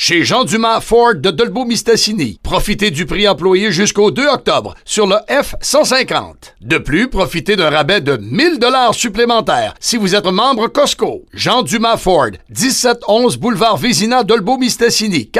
chez Jean Dumas Ford de Dolbeau-Mistassini. Profitez du prix employé jusqu'au 2 octobre sur le F-150. De plus, profitez d'un rabais de 1000 $ supplémentaires si vous êtes membre Costco. Jean Dumas Ford, 1711 boulevard Vézina, Dolbeau-Mistassini,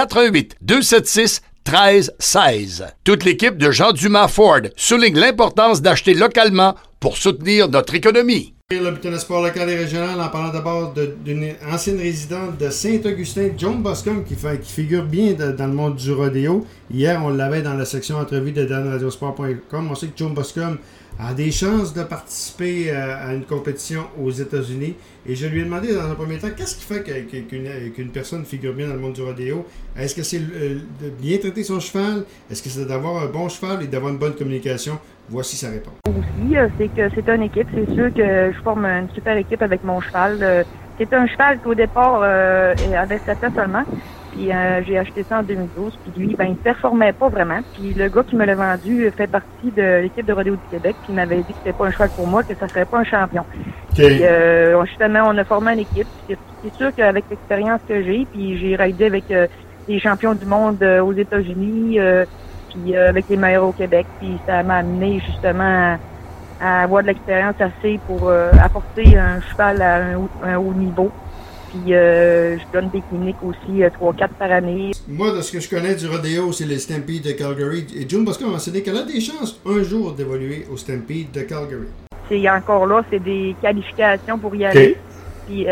418-276-1316. Toute l'équipe de Jean Dumas Ford souligne l'importance d'acheter localement pour soutenir notre économie. Le bulletin de sport local et régional en parlant d'abord d'une ancienne résidente de Saint-Augustin, Joan Boscombe, qui figure bien dans le monde du rodéo. Hier, on l'avait dans la section entrevue de danradiosport.com. On sait que Joan Boscombe a des chances de participer à une compétition aux États-Unis. Et je lui ai demandé dans un premier temps, qu'est-ce qui fait qu'une personne figure bien dans le monde du rodéo? Est-ce que c'est de bien traiter son cheval? Est-ce que c'est d'avoir un bon cheval et d'avoir une bonne communication? Voici sa réponse. Aussi, c'est que c'est une équipe. C'est sûr que je forme une super équipe avec mon cheval. C'est un cheval qui, au départ, avait 7 ans seulement. Puis j'ai acheté ça en 2012. Puis lui, il performait pas vraiment. Puis le gars qui me l'a vendu fait partie de l'équipe de rodéo du Québec. Puis il m'avait dit que c'était pas un cheval pour moi, que ça serait pas un champion. Okay. Puis justement, on a formé une équipe. C'est sûr qu'avec l'expérience que j'ai, puis j'ai raidé avec les champions du monde aux États-Unis, puis avec les meilleurs au Québec. Puis ça m'a amené justement à avoir de l'expérience assez pour apporter un cheval à un haut niveau. Puis je donne des cliniques aussi 3-4 par année. Moi, de ce que je connais du rodéo, c'est les Stampede de Calgary. Et Joan Boscombe a mentionné qu'elle a des chances un jour d'évoluer au Stampede de Calgary. C'est encore là, c'est des qualifications pour y aller. Puis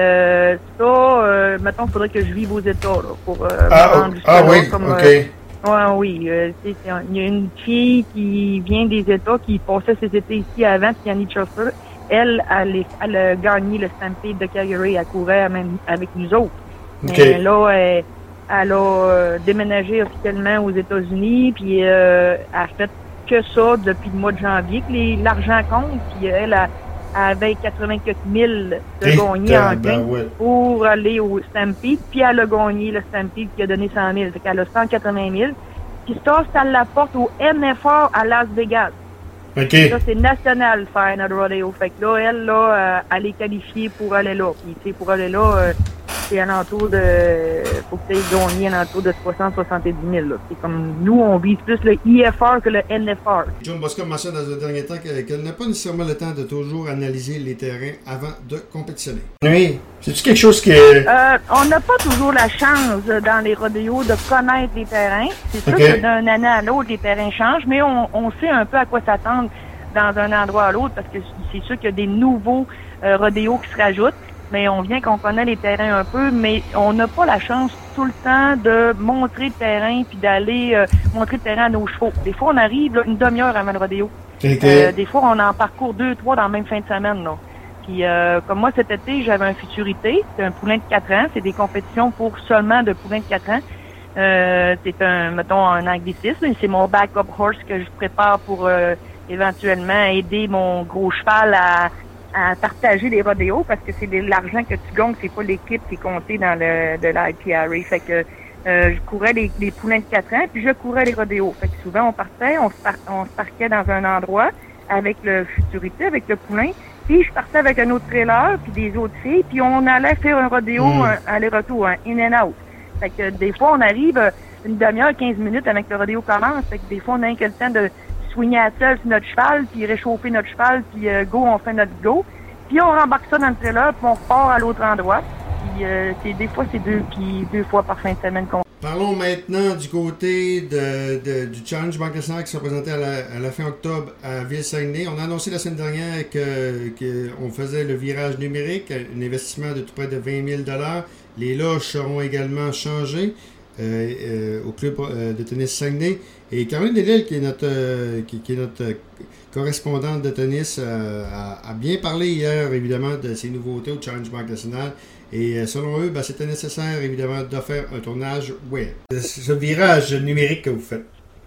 mettons, il faudrait que je vive aux États là, pour oui, comme, OK. Oui, il y a une fille qui vient des États qui passait ses étés ici avant, Tiani Chauffeur. Elle a gagné le Stampede de Calgary, elle courait même avec nous autres. Okay. Mais là, elle a déménagé officiellement aux États-Unis, puis elle a fait que ça depuis le mois de janvier, que l'argent compte, puis elle avait 84 000 de gagner en gain pour aller au Stampede, puis elle a gagné le Stampede qui a donné 100 000, fait qu'elle a 180 000. Puis ça l'apporte au NFR à Las Vegas. Okay. Ça, c'est national, faire notre rodeo. Fait que là, elle est qualifiée pour aller là. Puis, tu sais, pour aller là, c'est alentour de... faut que tu aies gagné alentour de 370 000, là. C'est comme, nous, on vise plus le IFR que le NFR. Joan Boscombe mentionne dans un dernier temps qu'elle n'a pas nécessairement le temps de toujours analyser les terrains avant de compétitionner. Oui. C'est-tu quelque chose que... on n'a pas toujours la chance dans les rodéos de connaître les terrains. C'est sûr que d'une année à l'autre, les terrains changent, mais on sait un peu à quoi s'attendre dans un endroit à l'autre, parce que c'est sûr qu'il y a des nouveaux rodéos qui se rajoutent, mais on vient qu'on connaît les terrains un peu, mais on n'a pas la chance tout le temps de montrer le terrain puis d'aller montrer le terrain à nos chevaux. Des fois, on arrive là, une demi-heure avant le rodéo. Des fois, on en parcourt 2-3 dans la même fin de semaine, là. Puis, comme moi, cet été, j'avais un futurité. C'est un poulain de 4 ans. C'est des compétitions pour seulement de poulains de 4 ans. C'est un anglicisme. C'est mon backup horse que je prépare pour éventuellement aider mon gros cheval à partager les rodéos, parce que c'est de l'argent que tu gagnes, c'est pas l'équipe qui est comptée dans de l'IPRA. Fait que je courais les poulains de 4 ans, puis je courais les rodéos. Fait que souvent, on se parquait dans un endroit avec le futurité, avec le poulain. Puis je partais avec un autre trailer, puis des autres filles, puis on allait faire un rodéo, un aller-retour, un in and out. Fait que des fois, on arrive une demi-heure, 15 minutes avec le rodéo commence. Fait que des fois, on a que le temps de swinger à seul sur notre cheval, puis réchauffer notre cheval, puis go, on fait notre go. Puis on rembarque ça dans le trailer, puis on repart à l'autre endroit. Puis des fois, c'est deux fois par fin de semaine qu'on... Parlons maintenant du côté du Challenge Banque Nationale qui s'est présenté à la fin octobre à Ville-Saguenay. On a annoncé la semaine dernière qu'on faisait le virage numérique, un investissement de tout près de 20 000 $. Les loges seront également changées au club de tennis Saguenay. Et Caroline Delisle, qui est notre correspondante de tennis, a bien parlé hier, évidemment, de ces nouveautés au Challenge Banque Nationale. Et selon eux, c'était nécessaire, évidemment, de faire un tournage web. Ce virage numérique que vous faites.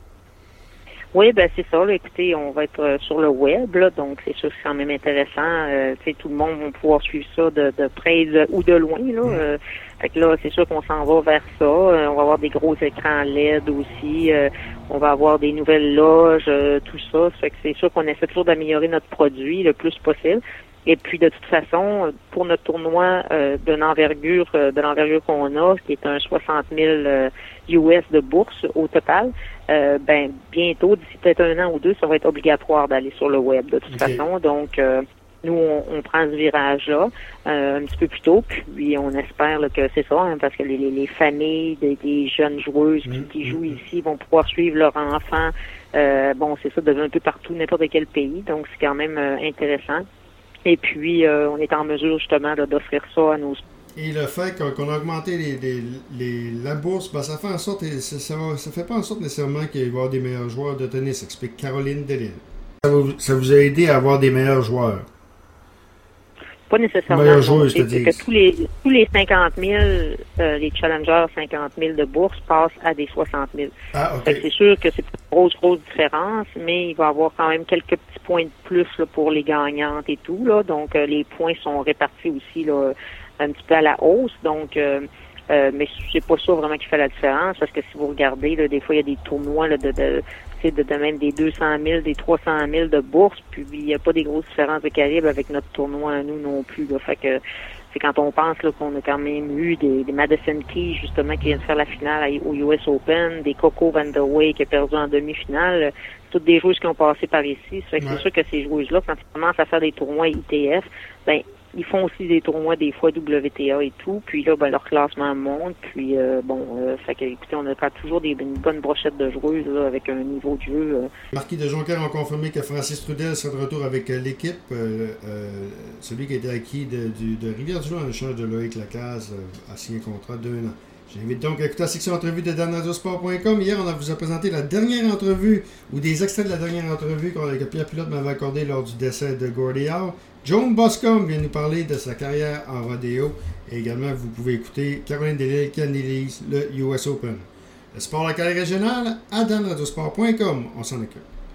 Oui, c'est ça. Là, écoutez, on va être sur le web, là, donc c'est sûr que c'est quand même intéressant. Tout le monde va pouvoir suivre ça de près ou de loin. Là. Fait que là, c'est sûr qu'on s'en va vers ça. On va avoir des gros écrans LED aussi. On va avoir des nouvelles loges, tout ça. Ça fait que c'est sûr qu'on essaie toujours d'améliorer notre produit le plus possible. Et puis de toute façon, pour notre tournoi de l'envergure qu'on a, qui est un 60 000 US de bourse au total, bientôt, d'ici peut-être 1 an ou 2, ça va être obligatoire d'aller sur le web de toute façon. Donc nous, on prend ce virage-là un petit peu plus tôt, puis on espère là, que c'est ça, hein, parce que les familles des jeunes joueuses qui jouent ici vont pouvoir suivre leur enfant. C'est ça, un peu partout, n'importe quel pays, donc c'est quand même intéressant. Et puis, on est en mesure justement là, d'offrir ça à nos... Et le fait qu'on a augmenté la bourse, ça fait en sorte, ça fait pas en sorte nécessairement qu'il va y avoir des meilleurs joueurs de tennis, explique Caroline Delisle. Ça vous a aidé à avoir des meilleurs joueurs? Pas nécessairement. Meilleurs joueurs, c'est-à-dire que tous les 50 000, les challengers 50 000 de bourse passent à des 60 000. Ah, OK. C'est sûr que c'est une grosse différence, mais il va y avoir quand même quelques petits points de plus là, pour les gagnantes et tout. Là. Donc, les points sont répartis aussi là, un petit peu à la hausse. Donc, mais c'est pas ça vraiment qui fait la différence, parce que si vous regardez, là, des fois, il y a des tournois là, de même des 200 000, des 300 000 de bourse, puis il n'y a pas des grosses différences de calibre avec notre tournoi à nous non plus. Là. Fait que c'est quand on pense là, qu'on a quand même eu des Madison Keys, justement, qui viennent de faire la finale au US Open, des Coco Vandeweghe qui a perdu en demi-finale, toutes des joueuses qui ont passé par ici. Fait que c'est sûr que ces joueuses-là, quand ils commencent à faire des tournois ITF, ils font aussi des tournois des fois WTA et tout, puis là, leur classement monte, puis fait que, écoutez, on a toujours une bonne brochette de joueuses là, avec un niveau de jeu. Marquis de Jonquière ont confirmé que Francis Trudel sera de retour avec l'équipe, celui qui a été acquis de Rivière-du-Loup en échange de Loïc Lacaze, a signé un contrat d'1 an. J'invite donc à écouter la section entrevue de danradiosport.com. Hier, on vous a présenté la dernière entrevue, ou des extraits de la dernière entrevue que Pierre Pilote m'avait accordé lors du décès de Gordie Howe. Joan Boscombe vient nous parler de sa carrière en rodéo. Et également, vous pouvez écouter Caroline Delisle qui analyse le US Open. Le sport local et régional à danradiosport.com. On s'en occupe.